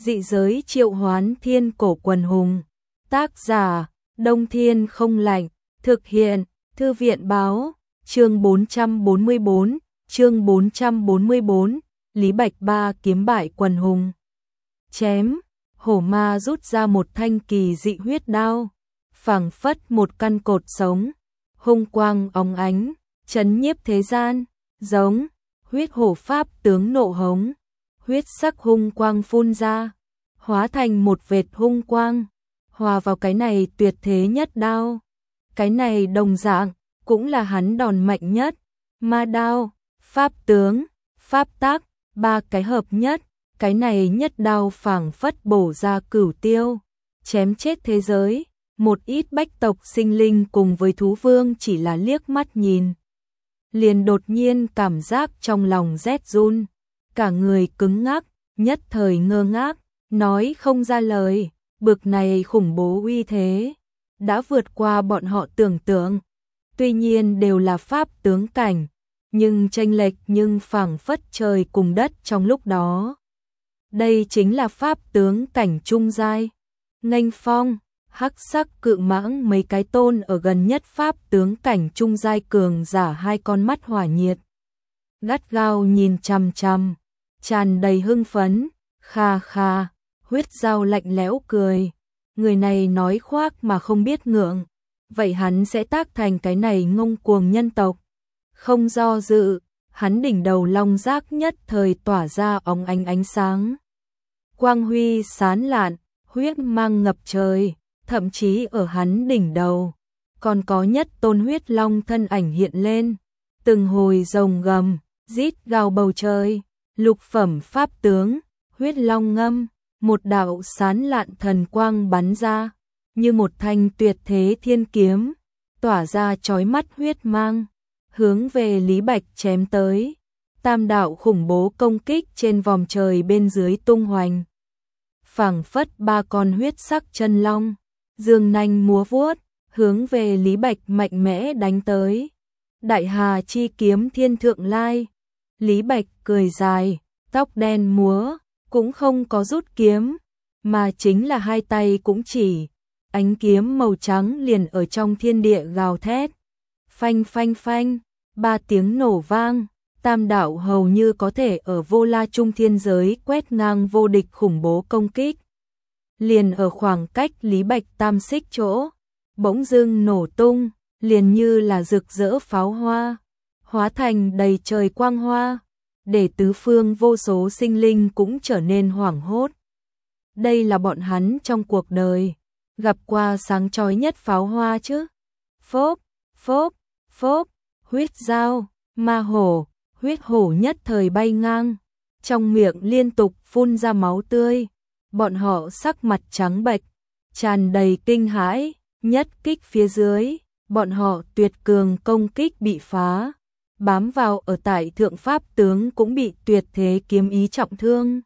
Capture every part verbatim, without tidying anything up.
Dị giới triệu hoán thiên cổ quần hùng. Tác giả, Đông Thiên Không Lạnh. Thực hiện, Thư viện báo. Chương bốn trăm bốn mươi bốn, chương bốn trăm bốn mươi bốn, Lý Bạch Ba kiếm bại quần hùng. Chém, hổ ma rút ra một thanh kỳ dị huyết đao, phảng phất một căn cột sống, hung quang óng ánh, chấn nhiếp thế gian, giống, huyết hổ pháp tướng nộ hống, huyết sắc hung quang phun ra, hóa thành một vệt hung quang, hòa vào cái này tuyệt thế nhất đao. Cái này đồng dạng, cũng là hắn đòn mạnh nhất, ma đao, pháp tướng, pháp tác, ba cái hợp nhất, cái này nhất đao phảng phất bổ ra cửu tiêu, chém chết thế giới. Một ít bách tộc sinh linh cùng với thú vương chỉ là liếc mắt nhìn, liền đột nhiên cảm giác trong lòng rét run, cả người cứng ngắc, nhất thời ngơ ngác, nói không ra lời, bực này khủng bố uy thế, đã vượt qua bọn họ tưởng tượng. Tuy nhiên đều là pháp tướng cảnh, nhưng chênh lệch nhưng phảng phất trời cùng đất trong lúc đó. Đây chính là pháp tướng cảnh trung giai. Nghênh phong, hắc sắc cự mãng mấy cái tôn ở gần nhất pháp tướng cảnh trung giai cường giả hai con mắt hỏa nhiệt. Gắt gao nhìn chằm chằm, tràn đầy hưng phấn, kha kha, huyết dao lạnh lẽo cười. Người này nói khoác mà không biết ngượng, vậy hắn sẽ tác thành cái này ngông cuồng nhân tộc. Không do dự, hắn đỉnh đầu long giác nhất thời tỏa ra óng ánh ánh sáng. Quang huy sán lạn, huyết mang ngập trời, thậm chí ở hắn đỉnh đầu, còn có nhất tôn huyết long thân ảnh hiện lên, từng hồi rồng gầm, rít gào bầu trời, lục phẩm pháp tướng, huyết long ngâm, một đạo sán lạn thần quang bắn ra, như một thanh tuyệt thế thiên kiếm, tỏa ra chói mắt huyết mang, hướng về Lý Bạch chém tới. Tam đạo khủng bố công kích trên vòm trời bên dưới tung hoành, phảng phất ba con huyết sắc chân long, dương nanh múa vuốt, hướng về Lý Bạch mạnh mẽ đánh tới. Đại Hà chi kiếm thiên thượng lai. Lý Bạch cười dài, tóc đen múa, cũng không có rút kiếm, mà chính là hai tay cũng chỉ, ánh kiếm màu trắng liền ở trong thiên địa gào thét. Phanh phanh phanh, ba tiếng nổ vang, tam đạo hầu như có thể ở vô la trung thiên giới quét ngang vô địch khủng bố công kích. Liền ở khoảng cách Lý Bạch tam xích chỗ, bỗng dưng nổ tung, liền như là rực rỡ pháo hoa, hóa thành đầy trời quang hoa, để tứ phương vô số sinh linh cũng trở nên hoảng hốt. Đây là bọn hắn trong cuộc đời gặp qua sáng chói nhất pháo hoa chứ. Phốp, phốp, phốp, huyết dao, ma hổ, huyết hổ nhất thời bay ngang, trong miệng liên tục phun ra máu tươi. Bọn họ sắc mặt trắng bệch, tràn đầy kinh hãi, nhất kích phía dưới, bọn họ tuyệt cường công kích bị phá, bám vào ở tại thượng pháp tướng cũng bị tuyệt thế kiếm ý trọng thương.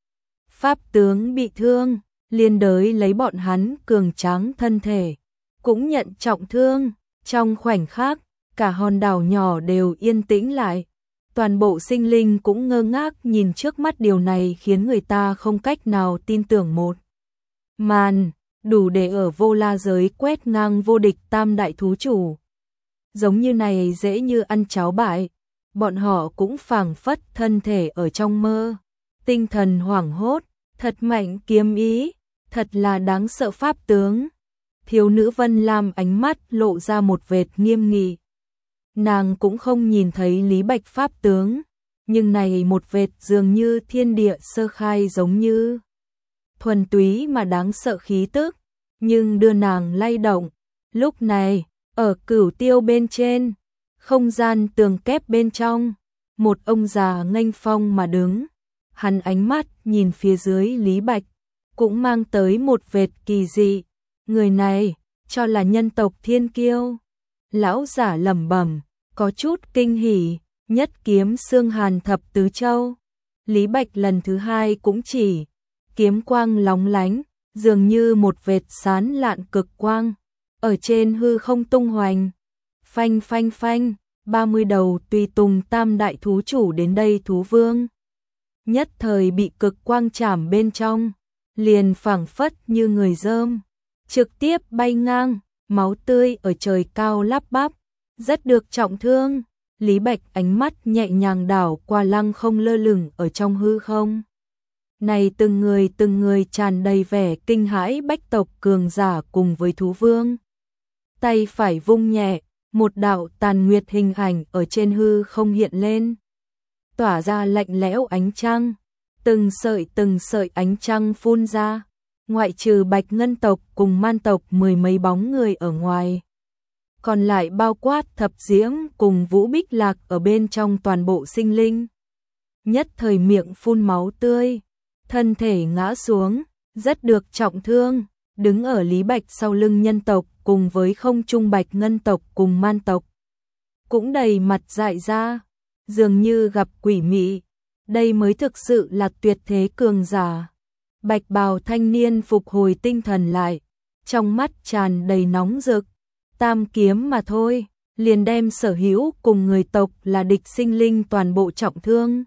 Pháp tướng bị thương, liên đới lấy bọn hắn cường tráng thân thể, cũng nhận trọng thương. Trong khoảnh khắc, cả hòn đảo nhỏ đều yên tĩnh lại. Toàn bộ sinh linh cũng ngơ ngác nhìn trước mắt, điều này khiến người ta không cách nào tin tưởng một màn, đủ để ở vô la giới quét ngang vô địch tam đại thú chủ. Giống như này dễ như ăn cháo bại, bọn họ cũng phảng phất thân thể ở trong mơ, tinh thần hoảng hốt, thật mạnh kiếm ý, thật là đáng sợ pháp tướng. Thiếu nữ Vân Lam ánh mắt lộ ra một vệt nghiêm nghị. Nàng cũng không nhìn thấy Lý Bạch pháp tướng, nhưng này một vệt dường như thiên địa sơ khai, giống như thuần túy mà đáng sợ khí tức, nhưng đưa nàng lay động. Lúc này, ở cửu tiêu bên trên, không gian tường kép bên trong, một ông già nghênh phong mà đứng, hắn ánh mắt nhìn phía dưới Lý Bạch, cũng mang tới một vệt kỳ dị. Người này, cho là nhân tộc thiên kiêu. Lão giả lẩm bẩm, có chút kinh hỉ, nhất kiếm xương hàn thập tứ châu. Lý Bạch lần thứ hai cũng chỉ, kiếm quang lóng lánh, dường như một vệt sán lạn cực quang, ở trên hư không tung hoành. Phanh phanh phanh, ba mươi đầu tùy tùng tam đại thú chủ đến đây thú vương. Nhất thời bị cực quang chảm bên trong, liền phảng phất như người dơm, trực tiếp bay ngang, máu tươi ở trời cao lắp bắp, rất được trọng thương. Lý Bạch ánh mắt nhẹ nhàng đảo qua lăng không lơ lửng ở trong hư không. Này từng người từng người tràn đầy vẻ kinh hãi bách tộc cường giả cùng với thú vương. Tay phải vung nhẹ, một đạo tàn nguyệt hình ảnh ở trên hư không hiện lên. Tỏa ra lạnh lẽo ánh trăng, từng sợi từng sợi ánh trăng phun ra. Ngoại trừ Bạch Ngân tộc cùng Man tộc mười mấy bóng người ở ngoài. Còn lại bao quát Thập Diễm cùng Vũ Bích Lạc ở bên trong toàn bộ sinh linh. Nhất thời miệng phun máu tươi, thân thể ngã xuống, rất được trọng thương, đứng ở Lý Bạch sau lưng nhân tộc cùng với không trung Bạch Ngân tộc cùng Man tộc. Cũng đầy mặt dại ra, dường như gặp quỷ mị, đây mới thực sự là tuyệt thế cường giả. Bạch bào thanh niên phục hồi tinh thần lại, trong mắt tràn đầy nóng rực, tam kiếm mà thôi, liền đem sở hữu cùng người tộc là địch sinh linh toàn bộ trọng thương.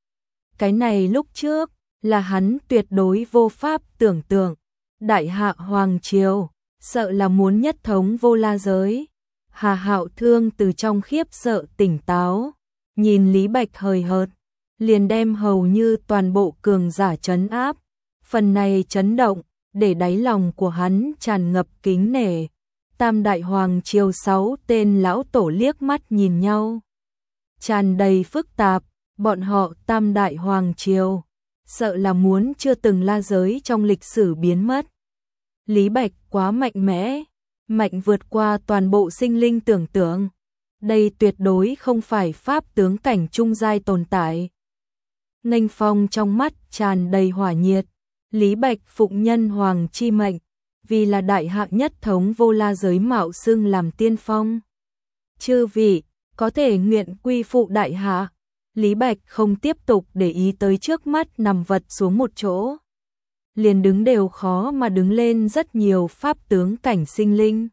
Cái này lúc trước, là hắn tuyệt đối vô pháp tưởng tượng, đại hạ hoàng triều, sợ là muốn nhất thống vô la giới. Hà Hạo Thương từ trong khiếp sợ tỉnh táo, nhìn Lý Bạch hời hợt, liền đem hầu như toàn bộ cường giả trấn áp. Phần này chấn động, để đáy lòng của hắn tràn ngập kính nể. Tam đại hoàng triều sáu tên lão tổ liếc mắt nhìn nhau. Tràn đầy phức tạp, bọn họ tam đại hoàng triều, sợ là muốn chưa từng la giới trong lịch sử biến mất. Lý Bạch quá mạnh mẽ, mạnh vượt qua toàn bộ sinh linh tưởng tượng. Đây tuyệt đối không phải pháp tướng cảnh trung giai tồn tại. Nghênh phong trong mắt tràn đầy hỏa nhiệt. Lý Bạch phụng nhân hoàng chi mệnh, vì là đại hạ nhất thống vô la giới mạo xưng làm tiên phong. Chư vị, có thể nguyện quy phụ đại hạ. Lý Bạch không tiếp tục để ý tới trước mắt nằm vật xuống một chỗ. Liền đứng đều khó mà đứng lên rất nhiều pháp tướng cảnh sinh linh.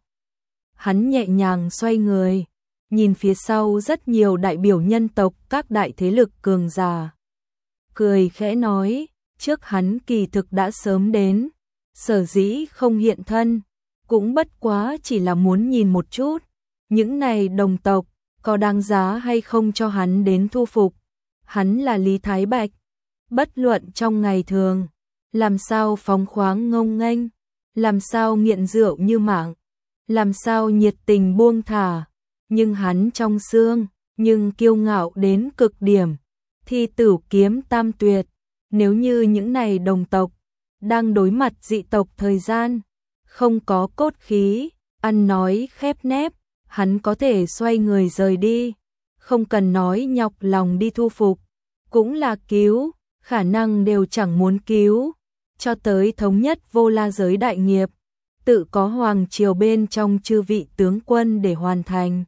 Hắn nhẹ nhàng xoay người, nhìn phía sau rất nhiều đại biểu nhân tộc các đại thế lực cường giả. Cười khẽ nói, trước hắn kỳ thực đã sớm đến, sở dĩ không hiện thân, cũng bất quá chỉ là muốn nhìn một chút, những này đồng tộc, có đáng giá hay không cho hắn đến thu phục. Hắn là Lý Thái Bạch, bất luận trong ngày thường, làm sao phóng khoáng ngông nghênh, làm sao nghiện rượu như mạng, làm sao nhiệt tình buông thả, nhưng hắn trong xương, nhưng kiêu ngạo đến cực điểm, thi tử kiếm tam tuyệt. Nếu như những này đồng tộc đang đối mặt dị tộc thời gian, không có cốt khí, ăn nói khép nép, hắn có thể xoay người rời đi, không cần nói nhọc lòng đi thu phục, cũng là cứu, khả năng đều chẳng muốn cứu, cho tới thống nhất vô la giới đại nghiệp, tự có hoàng triều bên trong chư vị tướng quân để hoàn thành.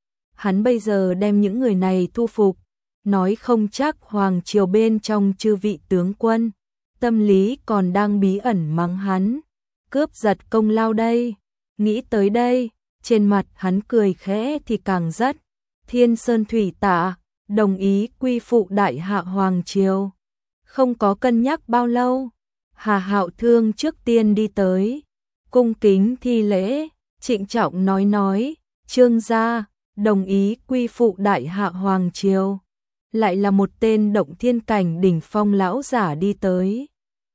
Hắn bây giờ đem những người này thu phục, nói không chắc hoàng triều bên trong chư vị tướng quân, tâm lý còn đang bí ẩn mắng hắn, cướp giật công lao đây. Nghĩ tới đây, trên mặt hắn cười khẽ thì càng rất, thiên sơn thủy tạ, đồng ý quy phụ đại hạ hoàng triều. Không có cân nhắc bao lâu, Hà Hạo Thương trước tiên đi tới, cung kính thi lễ, trịnh trọng nói nói, Trương gia, đồng ý quy phụ đại hạ hoàng triều. Lại là một tên động thiên cảnh đỉnh phong lão giả đi tới,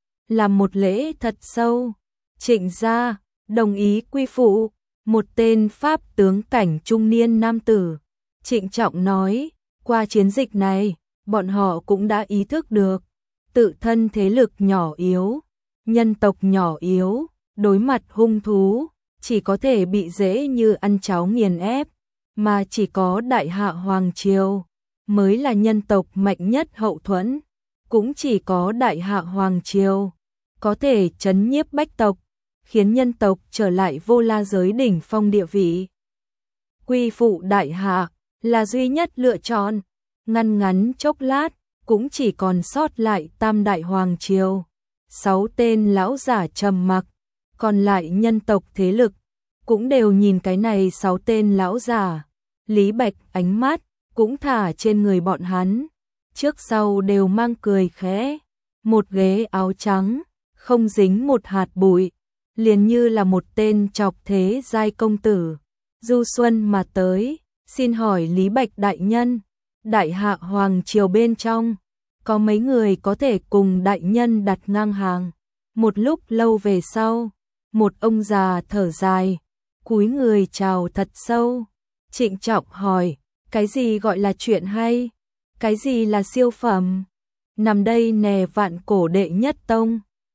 làm một lễ thật sâu. Trịnh gia, đồng ý quy phụ. Một tên pháp tướng cảnh trung niên nam tử, trịnh trọng nói, qua chiến dịch này, bọn họ cũng đã ý thức được, tự thân thế lực nhỏ yếu, nhân tộc nhỏ yếu, đối mặt hung thú, chỉ có thể bị dễ như ăn cháo nghiền ép, mà chỉ có đại hạ hoàng triều mới là nhân tộc mạnh nhất hậu thuẫn, cũng chỉ có đại hạ hoàng triều có thể trấn nhiếp bách tộc, khiến nhân tộc trở lại vô la giới đỉnh phong địa vị. Quy phụ đại hạ là duy nhất lựa chọn, ngăn ngắn chốc lát, cũng chỉ còn sót lại tam đại hoàng triều. Sáu tên lão giả trầm mặc, còn lại nhân tộc thế lực, cũng đều nhìn cái này sáu tên lão giả. Lý Bạch ánh mắt, cũng thả trên người bọn hắn, trước sau đều mang cười khẽ, một ghế áo trắng, không dính một hạt bụi, liền như là một tên chọc thế giai công tử. Du xuân mà tới, xin hỏi Lý Bạch đại nhân, đại hạ hoàng triều bên trong, có mấy người có thể cùng đại nhân đặt ngang hàng. Một lúc lâu về sau, một ông già thở dài, cúi người chào thật sâu, trịnh trọng hỏi, cái gì gọi là chuyện hay? Cái gì là siêu phẩm? Nằm đây nè vạn cổ đệ nhất tông,